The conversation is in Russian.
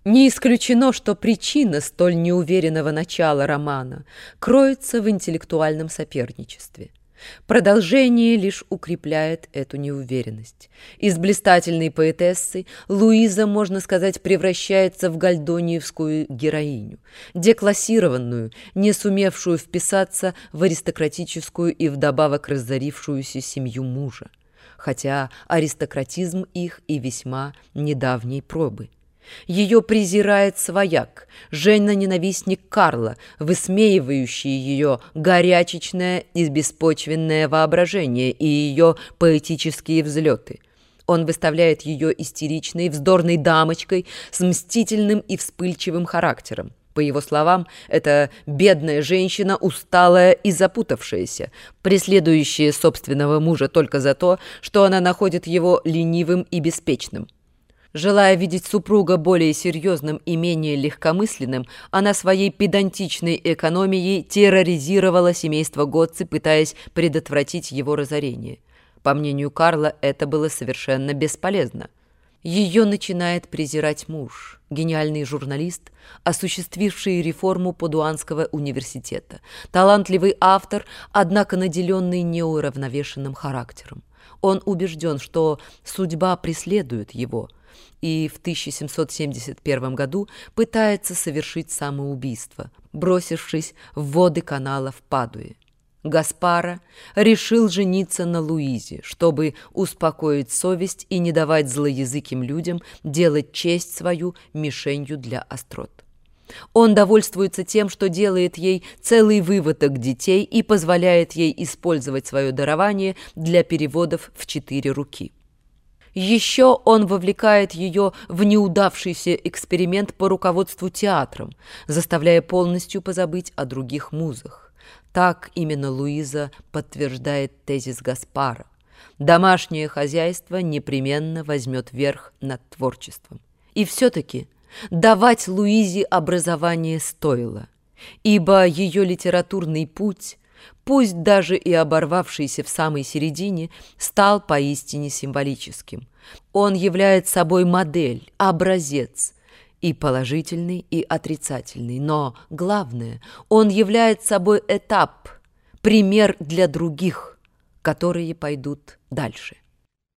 Не исключено, что причина столь неуверенного начала романа кроется в интеллектуальном соперничестве. Продолжение лишь укрепляет эту неуверенность. Из блистательной поэтессы Луиза, можно сказать, превращается в гальдониевскую героиню, деклассированную, не сумевшую вписаться в аристократическую и вдобавок разорившуюся семью мужа, хотя аристократизм их и весьма недавней пробы. Ее презирает свояк, жена-ненавистник Карла, высмеивающий ее горячечное и беспочвенное воображение и ее поэтические взлеты. Он выставляет ее истеричной, вздорной дамочкой с мстительным и вспыльчивым характером. По его словам, это бедная женщина, усталая и запутавшаяся, преследующая собственного мужа только за то, что она находит его ленивым и беспечным. Желая видеть супруга более серьезным и менее легкомысленным, она своей педантичной экономией терроризировала семейство Гоцци, пытаясь предотвратить его разорение. По мнению Карла, это было совершенно бесполезно. Ее начинает презирать муж, гениальный журналист, осуществивший реформу Падуанского университета, талантливый автор, однако наделенный неуравновешенным характером. Он убежден, что судьба преследует его, и в 1771 году пытается совершить самоубийство, бросившись в воды канала в Падуе. Гаспара решил жениться на Луизе, чтобы успокоить совесть и не давать злоязыким людям делать честь свою мишенью для острот. Он довольствуется тем, что делает ей целый выводок детей и позволяет ей использовать свое дарование для переводов в 4 руки. Еще он вовлекает ее в неудавшийся эксперимент по руководству театром, заставляя полностью позабыть о других музах. Так именно Луиза подтверждает тезис Гаспара. Домашнее хозяйство непременно возьмет верх над творчеством. И все-таки давать Луизе образование стоило, ибо ее литературный путь, пусть даже и оборвавшийся в самой середине, стал поистине символическим. Он является собой модель, образец, и положительный, и отрицательный. Но главное, он является собой этап, пример для других, которые пойдут дальше.